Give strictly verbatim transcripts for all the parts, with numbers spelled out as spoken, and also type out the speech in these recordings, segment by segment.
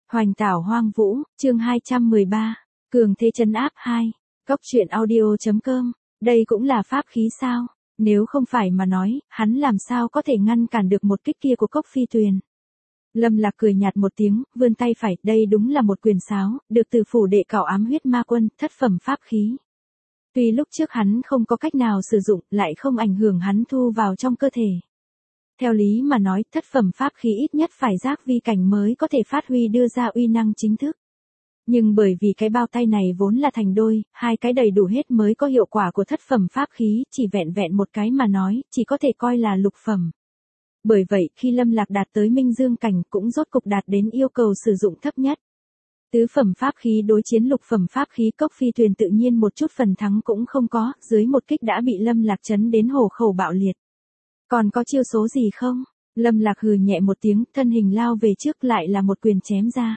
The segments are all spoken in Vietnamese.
Hoành tảo hoang vũ, chương hai trăm mười ba, cường thế trấn áp hai, cốc truyện audio.com, đây cũng là pháp khí sao? Nếu không phải mà nói, hắn làm sao có thể ngăn cản được một kích kia của Cốc Phi Tuyền. Lâm Lạc cười nhạt một tiếng, vươn tay phải, đây đúng là một quyền sáo, được từ phủ đệ cảo ám huyết ma quân, thất phẩm pháp khí. Tuy lúc trước hắn không có cách nào sử dụng, lại không ảnh hưởng hắn thu vào trong cơ thể. Theo lý mà nói, thất phẩm pháp khí ít nhất phải giác vi cảnh mới có thể phát huy đưa ra uy năng chính thức. Nhưng bởi vì cái bao tay này vốn là thành đôi, hai cái đầy đủ hết mới có hiệu quả của thất phẩm pháp khí, chỉ vẹn vẹn một cái mà nói, chỉ có thể coi là lục phẩm. Bởi vậy, khi Lâm Lạc đạt tới Minh Dương cảnh cũng rốt cục đạt đến yêu cầu sử dụng thấp nhất. Tứ phẩm pháp khí đối chiến lục phẩm pháp khí Cốc Phi Tuyền tự nhiên một chút phần thắng cũng không có, dưới một kích đã bị Lâm Lạc chấn đến hổ khẩu bạo liệt. Còn có chiêu số gì không? Lâm Lạc hừ nhẹ một tiếng, thân hình lao về trước lại là một quyền chém ra.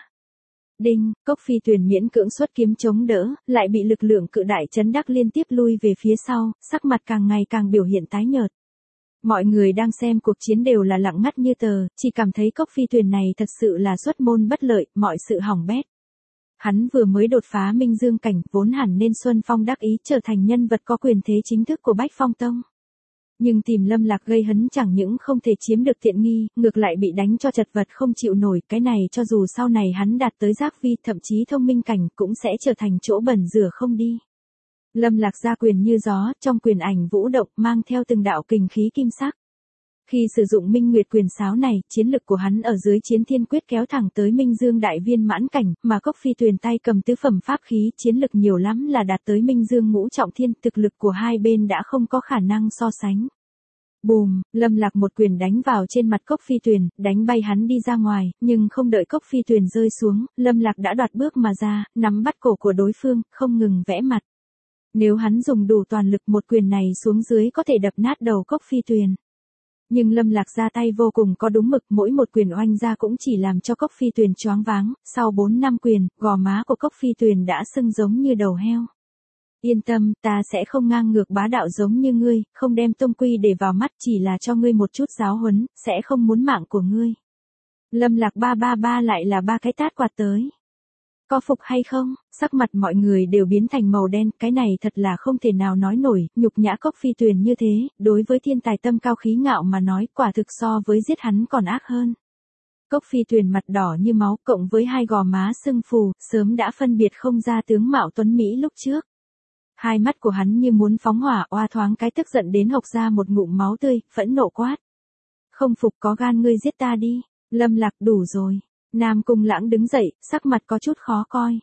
Đinh, Cốc Phi Tuyền miễn cưỡng xuất kiếm chống đỡ, lại bị lực lượng cự đại chấn đắc liên tiếp lui về phía sau, sắc mặt càng ngày càng biểu hiện tái nhợt. Mọi người đang xem cuộc chiến đều là lặng ngắt như tờ, chỉ cảm thấy Cốc Phi Tuyền này thật sự là xuất môn bất lợi, mọi sự hỏng bét. Hắn vừa mới đột phá Minh Dương cảnh, vốn hẳn nên xuân phong đắc ý trở thành nhân vật có quyền thế chính thức của Bách Phong Tông. Nhưng tìm Lâm Lạc gây hấn chẳng những không thể chiếm được tiện nghi, ngược lại bị đánh cho chật vật không chịu nổi, cái này cho dù sau này hắn đạt tới giác vi, thậm chí thông minh cảnh, cũng sẽ trở thành chỗ bẩn rửa không đi. Lâm Lạc ra quyền như gió, trong quyền ảnh vũ động mang theo từng đạo kình khí kim sắc. Khi sử dụng Minh Nguyệt quyền sáo này, chiến lực của hắn ở dưới Chiến Thiên Quyết kéo thẳng tới Minh Dương đại viên mãn cảnh, mà Cốc Phi Tuyền tay cầm tứ phẩm pháp khí, chiến lực nhiều lắm là đạt tới Minh Dương ngũ trọng thiên, thực lực của hai bên đã không có khả năng so sánh. Bùm, Lâm Lạc một quyền đánh vào trên mặt Cốc Phi Tuyền, đánh bay hắn đi ra ngoài, nhưng không đợi Cốc Phi Tuyền rơi xuống, Lâm Lạc đã đoạt bước mà ra, nắm bắt cổ của đối phương, không ngừng vẽ mặt. Nếu hắn dùng đủ toàn lực một quyền này xuống dưới có thể đập nát đầu Cốc Phi Tuyền. Nhưng Lâm Lạc ra tay vô cùng có đúng mực, mỗi một quyền oanh ra cũng chỉ làm cho Cốc Phi Tuyền choáng váng, sau bốn năm quyền, gò má của Cốc Phi Tuyền đã sưng giống như đầu heo. Yên tâm, ta sẽ không ngang ngược bá đạo giống như ngươi, không đem tông quy để vào mắt, chỉ là cho ngươi một chút giáo huấn, sẽ không muốn mạng của ngươi. Lâm Lạc ba ba ba lại là ba cái tát quạt tới. Có phục hay không? Sắc mặt mọi người đều biến thành màu đen, cái này thật là không thể nào nói nổi, nhục nhã Cốc Phi Tuyền như thế, đối với thiên tài tâm cao khí ngạo mà nói, quả thực so với giết hắn còn ác hơn. Cốc Phi Tuyền mặt đỏ như máu, cộng với hai gò má sưng phù, sớm đã phân biệt không ra tướng mạo tuấn mỹ lúc trước. Hai mắt của hắn như muốn phóng hỏa, oa thoáng cái tức giận đến hộc ra một ngụm máu tươi, phẫn nộ quát. Không phục có gan ngươi giết ta đi. Lâm Lạc đủ rồi. Nam Cung Lãng đứng dậy, sắc mặt có chút khó coi.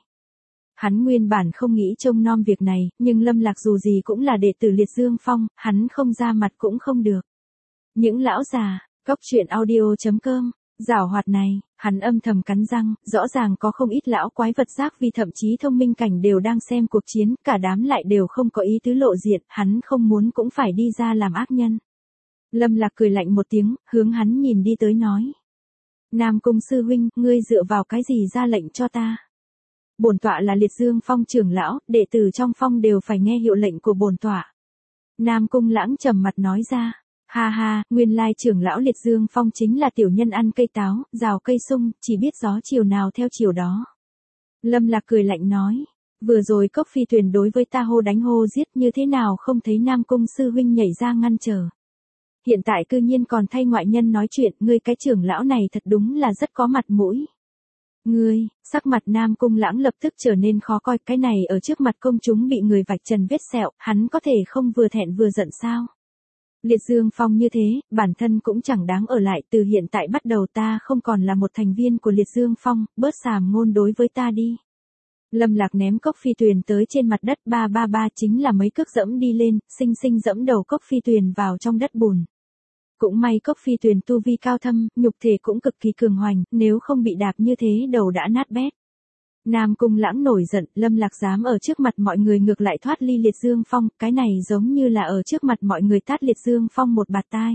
Hắn nguyên bản không nghĩ trông nom việc này, nhưng Lâm Lạc dù gì cũng là đệ tử Liệt Dương Phong, hắn không ra mặt cũng không được. Những lão già, cốc truyện audio.com, giảo hoạt này, hắn âm thầm cắn răng, rõ ràng có không ít lão quái vật giác vì thậm chí thông minh cảnh đều đang xem cuộc chiến, cả đám lại đều không có ý tứ lộ diện, hắn không muốn cũng phải đi ra làm ác nhân. Lâm Lạc cười lạnh một tiếng, hướng hắn nhìn đi tới nói. Nam Cung sư huynh, ngươi dựa vào cái gì ra lệnh cho ta? Bổn tọa là Liệt Dương Phong trưởng lão, đệ tử trong phong đều phải nghe hiệu lệnh của bổn tọa. Nam Cung Lãng trầm mặt nói ra. Ha ha, nguyên lai trưởng lão Liệt Dương Phong chính là tiểu nhân ăn cây táo, rào cây sung, chỉ biết gió chiều nào theo chiều đó. Lâm Lạc cười lạnh nói. Vừa rồi Cốc Phi Tuyền đối với ta hô đánh hô giết, như thế nào không thấy Nam Cung sư huynh nhảy ra ngăn trở. Hiện tại cư nhiên còn thay ngoại nhân nói chuyện, ngươi cái trưởng lão này thật đúng là rất có mặt mũi. Ngươi, sắc mặt Nam Cung Lãng lập tức trở nên khó coi, cái này ở trước mặt công chúng bị người vạch trần vết sẹo, hắn có thể không vừa thẹn vừa giận sao? Liệt Dương Phong như thế, bản thân cũng chẳng đáng ở lại, từ hiện tại bắt đầu ta không còn là một thành viên của Liệt Dương Phong, bớt xàm ngôn đối với ta đi. Lâm Lạc ném Cốc Phi Tuyền tới trên mặt đất, ba ba ba chính là mấy cước dẫm đi lên, xinh xinh dẫm đầu Cốc Phi Tuyền vào trong đất bùn. Cũng may Cốc Phi Tuyền tu vi cao thâm, nhục thể cũng cực kỳ cường hoành, nếu không bị đạp như thế đầu đã nát bét. Nam Cung Lãng nổi giận, Lâm Lạc dám ở trước mặt mọi người ngược lại thoát ly Liệt Dương Phong, cái này giống như là ở trước mặt mọi người tát Liệt Dương Phong một bạt tai.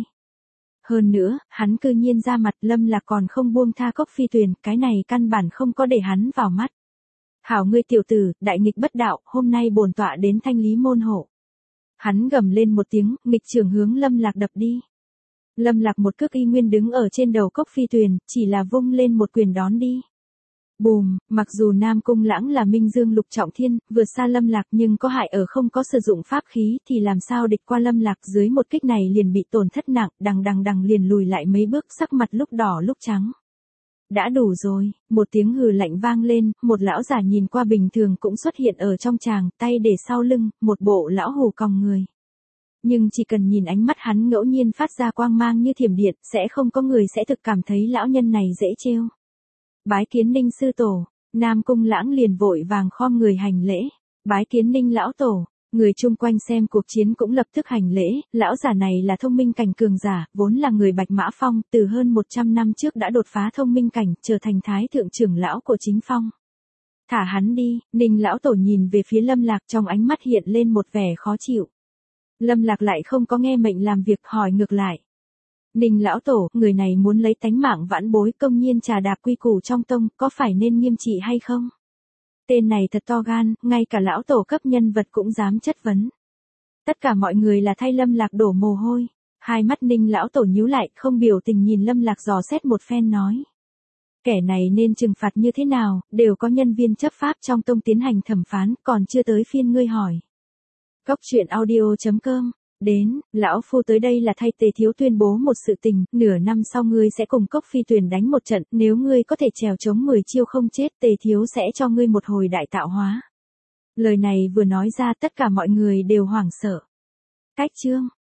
Hơn nữa, hắn cư nhiên ra mặt, Lâm Lạc còn không buông tha Cốc Phi Tuyền, cái này căn bản không có để hắn vào mắt. Hảo ngươi tiểu tử, đại nghịch bất đạo, hôm nay bổn tọa đến thanh lý môn hộ. Hắn gầm lên một tiếng, nghịch trường hướng Lâm Lạc đập đi. Lâm Lạc một cước y nguyên đứng ở trên đầu Cốc Phi Tuyền, chỉ là vung lên một quyền đón đi. Bùm, mặc dù Nam Cung Lãng là Minh Dương Lục Trọng Thiên, vượt xa Lâm Lạc nhưng có hại ở không có sử dụng pháp khí thì làm sao địch qua Lâm Lạc, dưới một kích này liền bị tổn thất nặng, đằng đằng đằng liền lùi lại mấy bước, sắc mặt lúc đỏ lúc trắng. Đã đủ rồi, một tiếng hừ lạnh vang lên, một lão giả nhìn qua bình thường cũng xuất hiện ở trong tràng, tay để sau lưng, một bộ lão hù còng người. Nhưng chỉ cần nhìn ánh mắt hắn ngẫu nhiên phát ra quang mang như thiểm điện, sẽ không có người sẽ thực cảm thấy lão nhân này dễ trêu. Bái kiến Ninh sư tổ, Nam Cung Lãng liền vội vàng khom người hành lễ. Bái kiến Ninh lão tổ, người chung quanh xem cuộc chiến cũng lập tức hành lễ, lão giả này là thông minh cảnh cường giả, vốn là người Bạch Mã Phong, từ hơn một trăm năm trước đã đột phá thông minh cảnh, trở thành thái thượng trưởng lão của chính phong. Thả hắn đi, Ninh lão tổ nhìn về phía Lâm Lạc, trong ánh mắt hiện lên một vẻ khó chịu. Lâm Lạc lại không có nghe mệnh làm việc, hỏi ngược lại. Ninh lão tổ, người này muốn lấy tánh mạng vãn bối, công nhiên trà đạp quy củ trong tông, có phải nên nghiêm trị hay không? Tên này thật to gan, ngay cả lão tổ cấp nhân vật cũng dám chất vấn. Tất cả mọi người là thay Lâm Lạc đổ mồ hôi. Hai mắt Ninh lão tổ nhíu lại, không biểu tình nhìn Lâm Lạc dò xét một phen nói. Kẻ này nên trừng phạt như thế nào, đều có nhân viên chấp pháp trong tông tiến hành thẩm phán, còn chưa tới phiên ngươi hỏi. Cốc truyện audio chấm com. Đến, lão phu tới đây là thay Tề thiếu tuyên bố một sự tình, nửa năm sau ngươi sẽ cùng Cốc Phi Tuyền đánh một trận, nếu ngươi có thể trèo chống mười chiêu không chết, Tề thiếu sẽ cho ngươi một hồi đại tạo hóa. Lời này vừa nói ra tất cả mọi người đều hoảng sợ. Cách chương